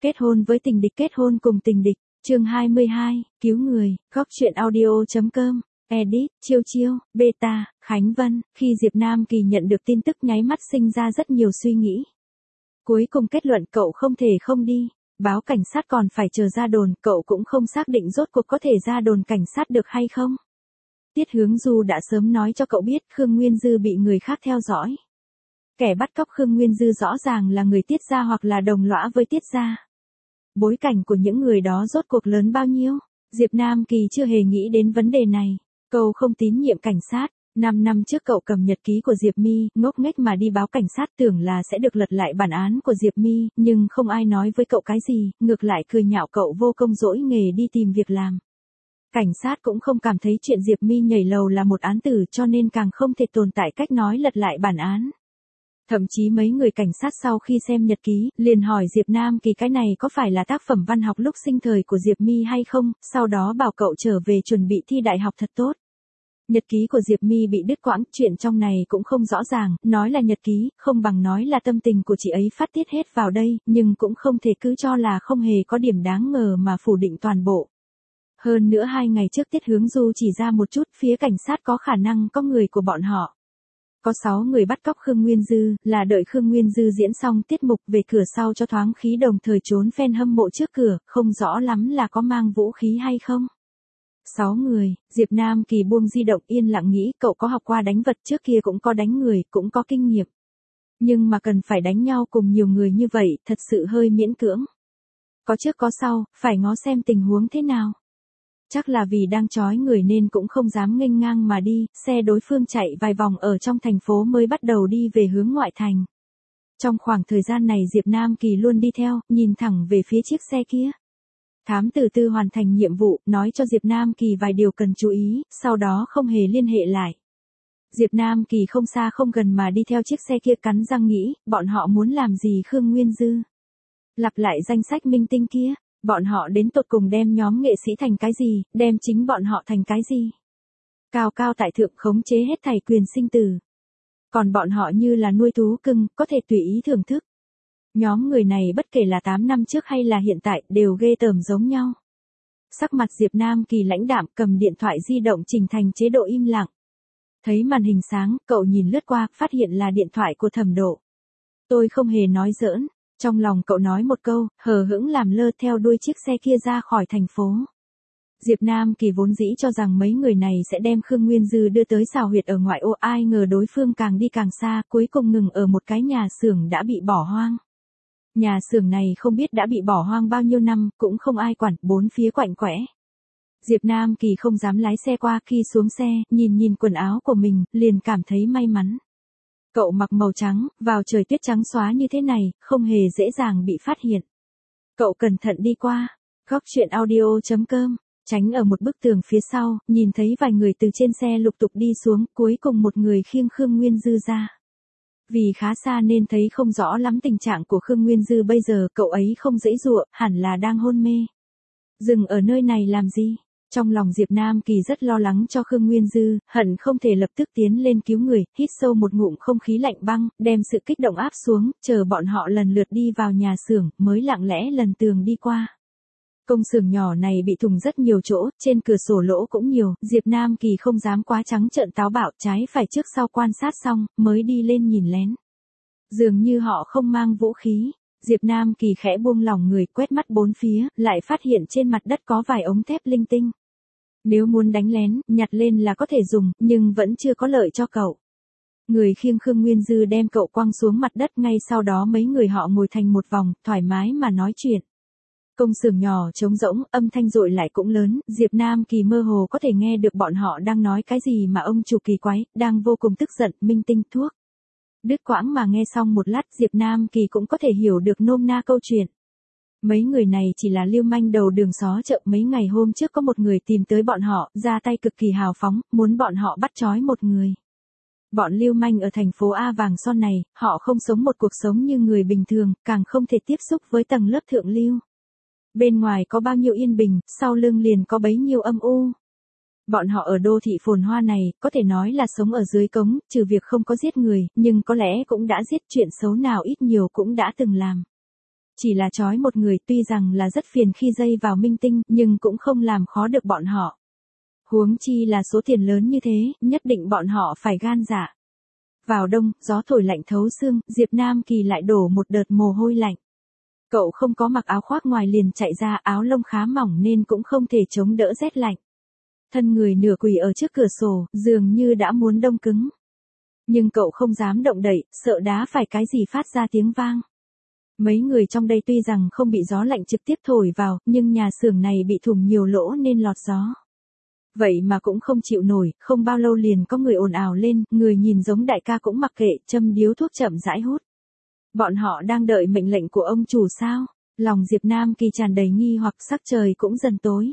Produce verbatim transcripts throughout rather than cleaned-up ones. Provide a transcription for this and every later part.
Kết hôn với tình địch, kết hôn cùng tình địch, chương hai mươi hai, cứu người, góc truyện audio.com, edit, Chiêu Chiêu, beta, Khánh Vân. Khi Diệp Nam Kỳ nhận được tin tức nháy mắt sinh ra rất nhiều suy nghĩ. Cuối cùng kết luận cậu không thể không đi, báo cảnh sát còn phải chờ ra đồn, cậu cũng không xác định rốt cuộc có thể ra đồn cảnh sát được hay không. Tiết Hướng Du đã sớm nói cho cậu biết Khương Nguyên Dư bị người khác theo dõi. Kẻ bắt cóc Khương Nguyên Dư rõ ràng là người Tiết gia hoặc là đồng lõa với Tiết gia. Bối cảnh của những người đó rốt cuộc lớn bao nhiêu? Diệp Nam Kỳ chưa hề nghĩ đến vấn đề này. Cậu không tín nhiệm cảnh sát. Năm năm trước cậu cầm nhật ký của Diệp My, ngốc nghếch mà đi báo cảnh sát tưởng là sẽ được lật lại bản án của Diệp My, nhưng không ai nói với cậu cái gì, ngược lại cười nhạo cậu vô công dỗi nghề đi tìm việc làm. Cảnh sát cũng không cảm thấy chuyện Diệp My nhảy lầu là một án tử, cho nên càng không thể tồn tại cách nói lật lại bản án. Thậm chí mấy người cảnh sát sau khi xem nhật ký, liền hỏi Diệp Nam Kỳ cái này có phải là tác phẩm văn học lúc sinh thời của Diệp My hay không, sau đó bảo cậu trở về chuẩn bị thi đại học thật tốt. Nhật ký của Diệp My bị đứt quãng, chuyện trong này cũng không rõ ràng, nói là nhật ký, không bằng nói là tâm tình của chị ấy phát tiết hết vào đây, nhưng cũng không thể cứ cho là không hề có điểm đáng ngờ mà phủ định toàn bộ. Hơn nữa hai ngày trước Tiết Hướng Du chỉ ra một chút, phía cảnh sát có khả năng có người của bọn họ. Có sáu người bắt cóc Khương Nguyên Dư, là đợi Khương Nguyên Dư diễn xong tiết mục về cửa sau cho thoáng khí, đồng thời trốn fan hâm mộ trước cửa, không rõ lắm là có mang vũ khí hay không. Sáu người, Diệp Nam Kỳ buông di động yên lặng nghĩ cậu có học qua đánh vật, trước kia cũng có đánh người, cũng có kinh nghiệm. Nhưng mà cần phải đánh nhau cùng nhiều người như vậy, thật sự hơi miễn cưỡng. Có trước có sau, phải ngó xem tình huống thế nào. Chắc là vì đang trói người nên cũng không dám nghênh ngang mà đi, xe đối phương chạy vài vòng ở trong thành phố mới bắt đầu đi về hướng ngoại thành. Trong khoảng thời gian này Diệp Nam Kỳ luôn đi theo, nhìn thẳng về phía chiếc xe kia. Thám tử Tư hoàn thành nhiệm vụ, nói cho Diệp Nam Kỳ vài điều cần chú ý, sau đó không hề liên hệ lại. Diệp Nam Kỳ không xa không gần mà đi theo chiếc xe kia, cắn răng nghĩ, bọn họ muốn làm gì Khương Nguyên Dư? Lặp lại danh sách minh tinh kia. Bọn họ đến tột cùng đem nhóm nghệ sĩ thành cái gì, đem chính bọn họ thành cái gì? Cao cao tại thượng khống chế hết thảy quyền sinh tử. Còn bọn họ như là nuôi thú cưng, có thể tùy ý thưởng thức. Nhóm người này bất kể là tám năm trước hay là hiện tại, đều ghê tởm giống nhau. Sắc mặt Diệp Nam Kỳ lãnh đạm, cầm điện thoại di động chỉnh thành chế độ im lặng. Thấy màn hình sáng, cậu nhìn lướt qua, phát hiện là điện thoại của Thẩm Độ. Tôi không hề nói giỡn. Trong lòng cậu nói một câu, hờ hững làm lơ theo đuôi chiếc xe kia ra khỏi thành phố. Diệp Nam Kỳ vốn dĩ cho rằng mấy người này sẽ đem Khương Nguyên Dư đưa tới xào huyệt ở ngoại ô, ai ngờ đối phương càng đi càng xa, cuối cùng ngừng ở một cái nhà xưởng đã bị bỏ hoang. Nhà xưởng này không biết đã bị bỏ hoang bao nhiêu năm, cũng không ai quản, bốn phía quạnh quẽ. Diệp Nam Kỳ không dám lái xe qua, khi xuống xe, nhìn nhìn quần áo của mình, liền cảm thấy may mắn. Cậu mặc màu trắng, vào trời tuyết trắng xóa như thế này, không hề dễ dàng bị phát hiện. Cậu cẩn thận đi qua, góc truyện audio.com, tránh ở một bức tường phía sau, nhìn thấy vài người từ trên xe lục tục đi xuống, cuối cùng một người khiêng Khương Nguyên Dư ra. Vì khá xa nên thấy không rõ lắm tình trạng của Khương Nguyên Dư bây giờ, cậu ấy không giãy giụa, hẳn là đang hôn mê. Dừng ở nơi này làm gì? Trong lòng Diệp Nam Kỳ rất lo lắng cho Khương Nguyên Dư, hận không thể lập tức tiến lên cứu người, hít sâu một ngụm không khí lạnh băng, đem sự kích động áp xuống, chờ bọn họ lần lượt đi vào nhà xưởng, mới lặng lẽ lần tường đi qua. Công xưởng nhỏ này bị thủng rất nhiều chỗ, trên cửa sổ lỗ cũng nhiều, Diệp Nam Kỳ không dám quá trắng trợn táo bạo, trái phải trước sau quan sát xong, mới đi lên nhìn lén. Dường như họ không mang vũ khí. Diệp Nam Kỳ khẽ buông lỏng người, quét mắt bốn phía, lại phát hiện trên mặt đất có vài ống thép linh tinh. Nếu muốn đánh lén, nhặt lên là có thể dùng, nhưng vẫn chưa có lợi cho cậu. Người khiêng Khương Nguyên Dư đem cậu quăng xuống mặt đất, ngay sau đó mấy người họ ngồi thành một vòng, thoải mái mà nói chuyện. Công xưởng nhỏ trống rỗng, âm thanh dội lại cũng lớn, Diệp Nam Kỳ mơ hồ có thể nghe được bọn họ đang nói cái gì mà ông chủ kỳ quái, đang vô cùng tức giận, minh tinh thuốc. Đứt quãng mà nghe xong một lát, Diệp Nam Kỳ cũng có thể hiểu được nôm na câu chuyện. Mấy người này chỉ là lưu manh đầu đường xó chợ, mấy ngày hôm trước có một người tìm tới bọn họ, ra tay cực kỳ hào phóng, muốn bọn họ bắt trói một người. Bọn lưu manh ở thành phố A vàng son này, họ không sống một cuộc sống như người bình thường, càng không thể tiếp xúc với tầng lớp thượng lưu. Bên ngoài có bao nhiêu yên bình, sau lưng liền có bấy nhiêu âm u. Bọn họ ở đô thị phồn hoa này, có thể nói là sống ở dưới cống, trừ việc không có giết người, nhưng có lẽ cũng đã giết, chuyện xấu nào ít nhiều cũng đã từng làm. Chỉ là trói một người tuy rằng là rất phiền khi dây vào minh tinh, nhưng cũng không làm khó được bọn họ. Huống chi là số tiền lớn như thế, nhất định bọn họ phải gan dạ. Vào đông, gió thổi lạnh thấu xương, Diệp Nam Kỳ lại đổ một đợt mồ hôi lạnh. Cậu không có mặc áo khoác ngoài liền chạy ra, áo lông khá mỏng nên cũng không thể chống đỡ rét lạnh. Thân người nửa quỳ ở trước cửa sổ, dường như đã muốn đông cứng. Nhưng cậu không dám động đậy, sợ đá phải cái gì phát ra tiếng vang. Mấy người trong đây tuy rằng không bị gió lạnh trực tiếp thổi vào, nhưng nhà xưởng này bị thủng nhiều lỗ nên lọt gió. Vậy mà cũng không chịu nổi, không bao lâu liền có người ồn ào lên, người nhìn giống đại ca cũng mặc kệ, châm điếu thuốc chậm rãi hút. Bọn họ đang đợi mệnh lệnh của ông chủ sao? Lòng Diệp Nam Kỳ tràn đầy nghi hoặc, sắc trời cũng dần tối.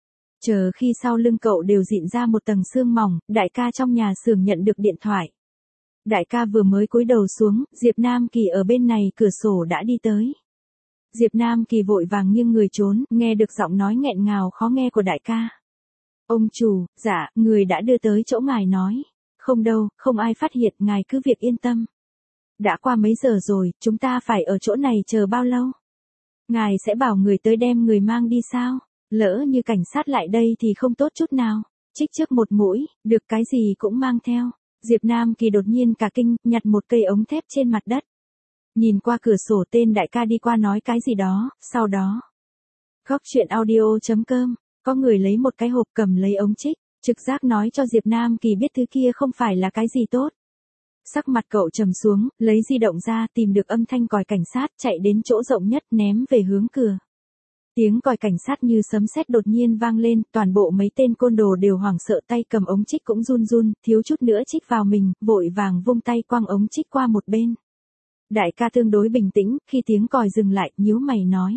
Chờ khi sau lưng cậu đều dịn ra một tầng sương mỏng, đại ca trong nhà xưởng nhận được điện thoại. Đại ca vừa mới cúi đầu xuống, Diệp Nam Kỳ ở bên này cửa sổ đã đi tới. Diệp Nam Kỳ vội vàng nghiêng người trốn, nghe được giọng nói nghẹn ngào khó nghe của đại ca. Ông chủ, dạ, người đã đưa tới chỗ ngài nói. Không đâu, không ai phát hiện, ngài cứ việc yên tâm. Đã qua mấy giờ rồi, chúng ta phải ở chỗ này chờ bao lâu? Ngài sẽ bảo người tới đem người mang đi sao? Lỡ như cảnh sát lại đây thì không tốt chút nào. Trích trước một mũi, được cái gì cũng mang theo. Diệp Nam Kỳ đột nhiên cả kinh, nhặt một cây ống thép trên mặt đất. Nhìn qua cửa sổ tên đại ca đi qua nói cái gì đó, sau đó. Góc chuyện audio chấm com, có người lấy một cái hộp cầm lấy ống trích, trực giác nói cho Diệp Nam Kỳ biết thứ kia không phải là cái gì tốt. Sắc mặt cậu trầm xuống, lấy di động ra tìm được âm thanh còi cảnh sát chạy đến chỗ rộng nhất ném về hướng cửa. Tiếng còi cảnh sát như sấm sét đột nhiên vang lên, toàn bộ mấy tên côn đồ đều hoảng sợ tay cầm ống trích cũng run run, thiếu chút nữa trích vào mình, vội vàng vung tay quăng ống trích qua một bên. Đại ca tương đối bình tĩnh, khi tiếng còi dừng lại, nhíu mày nói.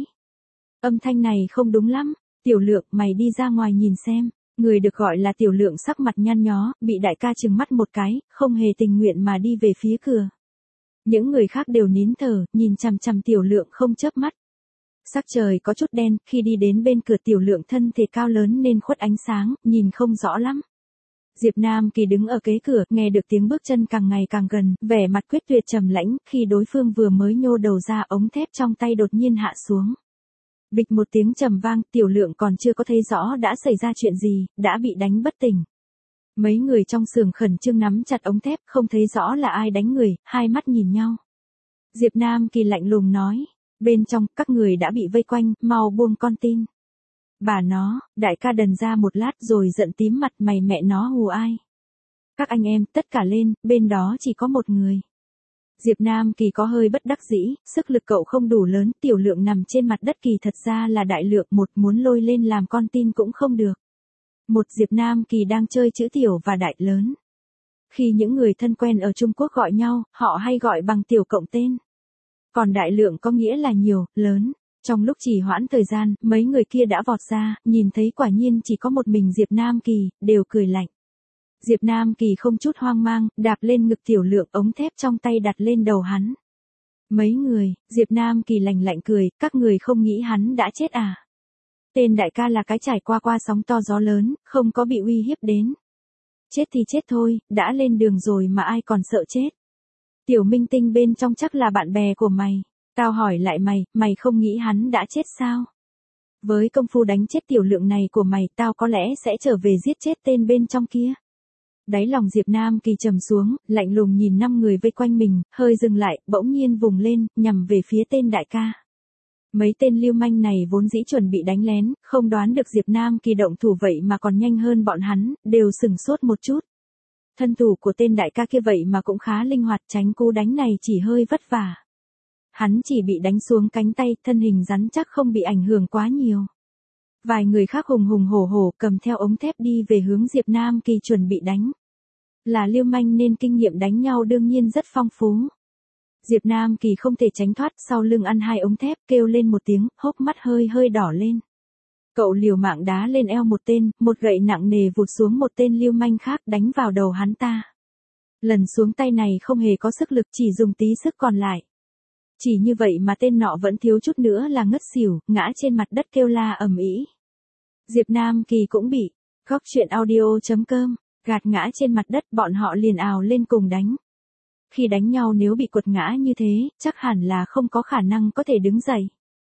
Âm thanh này không đúng lắm, Tiểu Lượng, mày đi ra ngoài nhìn xem. Người được gọi là Tiểu Lượng sắc mặt nhăn nhó, bị đại ca trừng mắt một cái, không hề tình nguyện mà đi về phía cửa. Những người khác đều nín thở, nhìn chằm chằm Tiểu Lượng không chớp mắt. Sắc trời có chút đen, khi đi đến bên cửa Tiểu Lượng thân thể cao lớn nên khuất ánh sáng, nhìn không rõ lắm. Diệp Nam Kỳ đứng ở kế cửa, nghe được tiếng bước chân càng ngày càng gần, vẻ mặt quyết tuyệt trầm lãnh, khi đối phương vừa mới nhô đầu ra ống thép trong tay đột nhiên hạ xuống. Bịch một tiếng trầm vang, Tiểu Lượng còn chưa có thấy rõ đã xảy ra chuyện gì, đã bị đánh bất tỉnh. Mấy người trong xưởng khẩn trương nắm chặt ống thép, không thấy rõ là ai đánh người, hai mắt nhìn nhau. Diệp Nam Kỳ lạnh lùng nói, bên trong, các người đã bị vây quanh, mau buông con tin. Bà nó, đại ca đần ra một lát rồi giận tím mặt, mày mẹ nó hù ai. Các anh em, tất cả lên, bên đó chỉ có một người. Diệp Nam Kỳ có hơi bất đắc dĩ, sức lực cậu không đủ lớn, Tiểu Lượng nằm trên mặt đất kỳ thật ra là đại lượng, một muốn lôi lên làm con tin cũng không được. Một Diệp Nam Kỳ đang chơi chữ tiểu và đại lớn. Khi những người thân quen ở Trung Quốc gọi nhau, họ hay gọi bằng tiểu cộng tên. Còn đại lượng có nghĩa là nhiều, lớn. Trong lúc trì hoãn thời gian, mấy người kia đã vọt ra, nhìn thấy quả nhiên chỉ có một mình Diệp Nam Kỳ, đều cười lạnh. Diệp Nam Kỳ không chút hoang mang, đạp lên ngực Tiểu Lượng, ống thép trong tay đặt lên đầu hắn. Mấy người, Diệp Nam Kỳ lạnh lạnh cười, các người không nghĩ hắn đã chết à? Tên đại ca là cái trải qua qua sóng to gió lớn, không có bị uy hiếp đến. Chết thì chết thôi, đã lên đường rồi mà ai còn sợ chết. Tiểu minh tinh bên trong chắc là bạn bè của mày. Tao hỏi lại mày, mày không nghĩ hắn đã chết sao? Với công phu đánh chết Tiểu Lượng này của mày, tao có lẽ sẽ trở về giết chết tên bên trong kia. Đáy lòng Diệp Nam Kỳ trầm xuống, lạnh lùng nhìn năm người vây quanh mình, hơi dừng lại, bỗng nhiên vùng lên, nhằm về phía tên đại ca. Mấy tên lưu manh này vốn dĩ chuẩn bị đánh lén, không đoán được Diệp Nam Kỳ động thủ vậy mà còn nhanh hơn bọn hắn, đều sửng sốt một chút. Thân thủ của tên đại ca kia vậy mà cũng khá linh hoạt, tránh cú đánh này chỉ hơi vất vả. Hắn chỉ bị đánh xuống cánh tay, thân hình rắn chắc không bị ảnh hưởng quá nhiều. Vài người khác hùng hùng hổ hổ cầm theo ống thép đi về hướng Diệp Nam Kỳ chuẩn bị đánh. Là lưu manh nên kinh nghiệm đánh nhau đương nhiên rất phong phú. Diệp Nam Kỳ không thể tránh thoát, sau lưng ăn hai ống thép, kêu lên một tiếng, hốc mắt hơi hơi đỏ lên. Cậu liều mạng đá lên eo một tên, một gậy nặng nề vụt xuống một tên lưu manh khác, đánh vào đầu hắn ta. Lần xuống tay này không hề có sức lực, chỉ dùng tí sức còn lại. Chỉ như vậy mà tên nọ vẫn thiếu chút nữa là ngất xỉu, ngã trên mặt đất kêu la ầm ĩ. Diệp Nam Kỳ cũng bị. Góc chuyện audio chấm com, gạt ngã trên mặt đất, bọn họ liền ào lên cùng đánh. Khi đánh nhau nếu bị quật ngã như thế, chắc hẳn là không có khả năng có thể đứng dậy.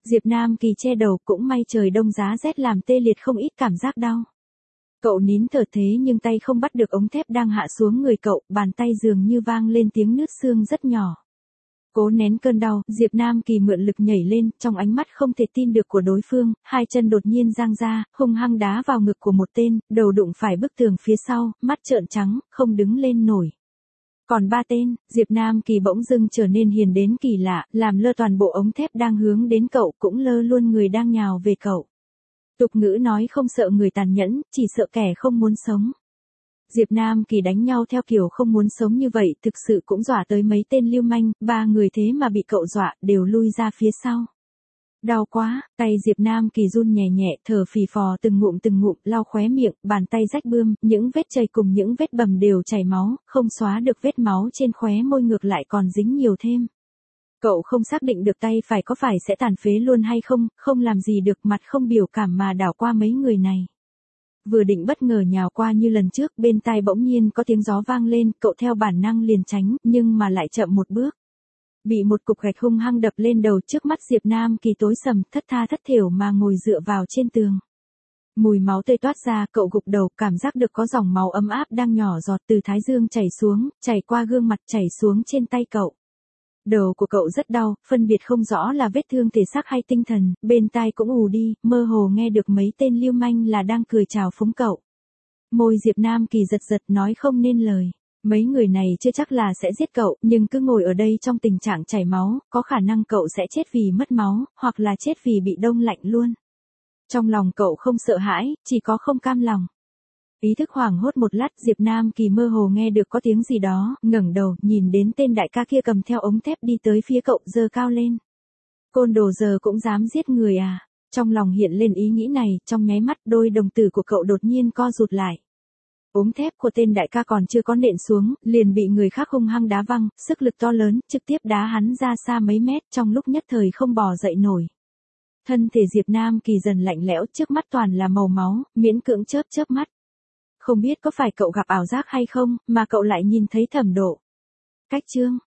Diệp Nam Kỳ che đầu, cũng may trời đông giá rét làm tê liệt không ít cảm giác đau. Cậu nín thở thế nhưng tay không bắt được ống thép đang hạ xuống người cậu, bàn tay dường như vang lên tiếng nứt xương rất nhỏ. Cố nén cơn đau, Diệp Nam Kỳ mượn lực nhảy lên, trong ánh mắt không thể tin được của đối phương, hai chân đột nhiên giang ra, hung hăng đá vào ngực của một tên, đầu đụng phải bức tường phía sau, mắt trợn trắng, không đứng lên nổi. Còn ba tên, Diệp Nam Kỳ bỗng dưng trở nên hiền đến kỳ lạ, làm lơ toàn bộ ống thép đang hướng đến cậu, cũng lơ luôn người đang nhào về cậu. Tục ngữ nói không sợ người tàn nhẫn, chỉ sợ kẻ không muốn sống. Diệp Nam Kỳ đánh nhau theo kiểu không muốn sống như vậy thực sự cũng dọa tới mấy tên lưu manh, ba người thế mà bị cậu dọa, đều lui ra phía sau. Đau quá, tay Diệp Nam Kỳ run nhẹ nhẹ, thở phì phò từng ngụm từng ngụm, lau khóe miệng, bàn tay rách bươm, những vết chảy cùng những vết bầm đều chảy máu, không xóa được vết máu trên khóe môi, ngược lại còn dính nhiều thêm. Cậu không xác định được tay phải có phải sẽ tàn phế luôn hay không, không làm gì được, mặt không biểu cảm mà đảo qua mấy người này. Vừa định bất ngờ nhào qua như lần trước, bên tai bỗng nhiên có tiếng gió vang lên, cậu theo bản năng liền tránh, nhưng mà lại chậm một bước. Bị một cục gạch hung hăng đập lên đầu, trước mắt Diệp Nam Kỳ tối sầm, thất tha thất thểu mà ngồi dựa vào trên tường. Mùi máu tươi toát ra, cậu gục đầu, cảm giác được có dòng máu ấm áp đang nhỏ giọt từ thái dương chảy xuống, chảy qua gương mặt, chảy xuống trên tay cậu. Đầu của cậu rất đau, phân biệt không rõ là vết thương thể xác hay tinh thần, bên tai cũng ù đi, mơ hồ nghe được mấy tên lưu manh là đang cười chào phúng cậu. Môi Diệp Nam Kỳ giật giật, nói không nên lời. Mấy người này chưa chắc là sẽ giết cậu, nhưng cứ ngồi ở đây trong tình trạng chảy máu, có khả năng cậu sẽ chết vì mất máu, hoặc là chết vì bị đông lạnh luôn. Trong lòng cậu không sợ hãi, chỉ có không cam lòng. Ý thức hoảng hốt một lát, Diệp Nam Kỳ mơ hồ nghe được có tiếng gì đó, ngẩng đầu, nhìn đến tên đại ca kia cầm theo ống thép đi tới phía cậu, giơ cao lên. Côn đồ giờ cũng dám giết người à? Trong lòng hiện lên ý nghĩ này, trong nháy mắt đôi đồng tử của cậu đột nhiên co rụt lại. Ống thép của tên đại ca còn chưa có nện xuống, liền bị người khác hung hăng đá văng, sức lực to lớn, trực tiếp đá hắn ra xa mấy mét, trong lúc nhất thời không bò dậy nổi. Thân thể Diệp Nam Kỳ dần lạnh lẽo, trước mắt toàn là màu máu, miễn cưỡng chớp chớp mắt. Không biết có phải cậu gặp ảo giác hay không, mà cậu lại nhìn thấy Thẩm Độ. Cách chương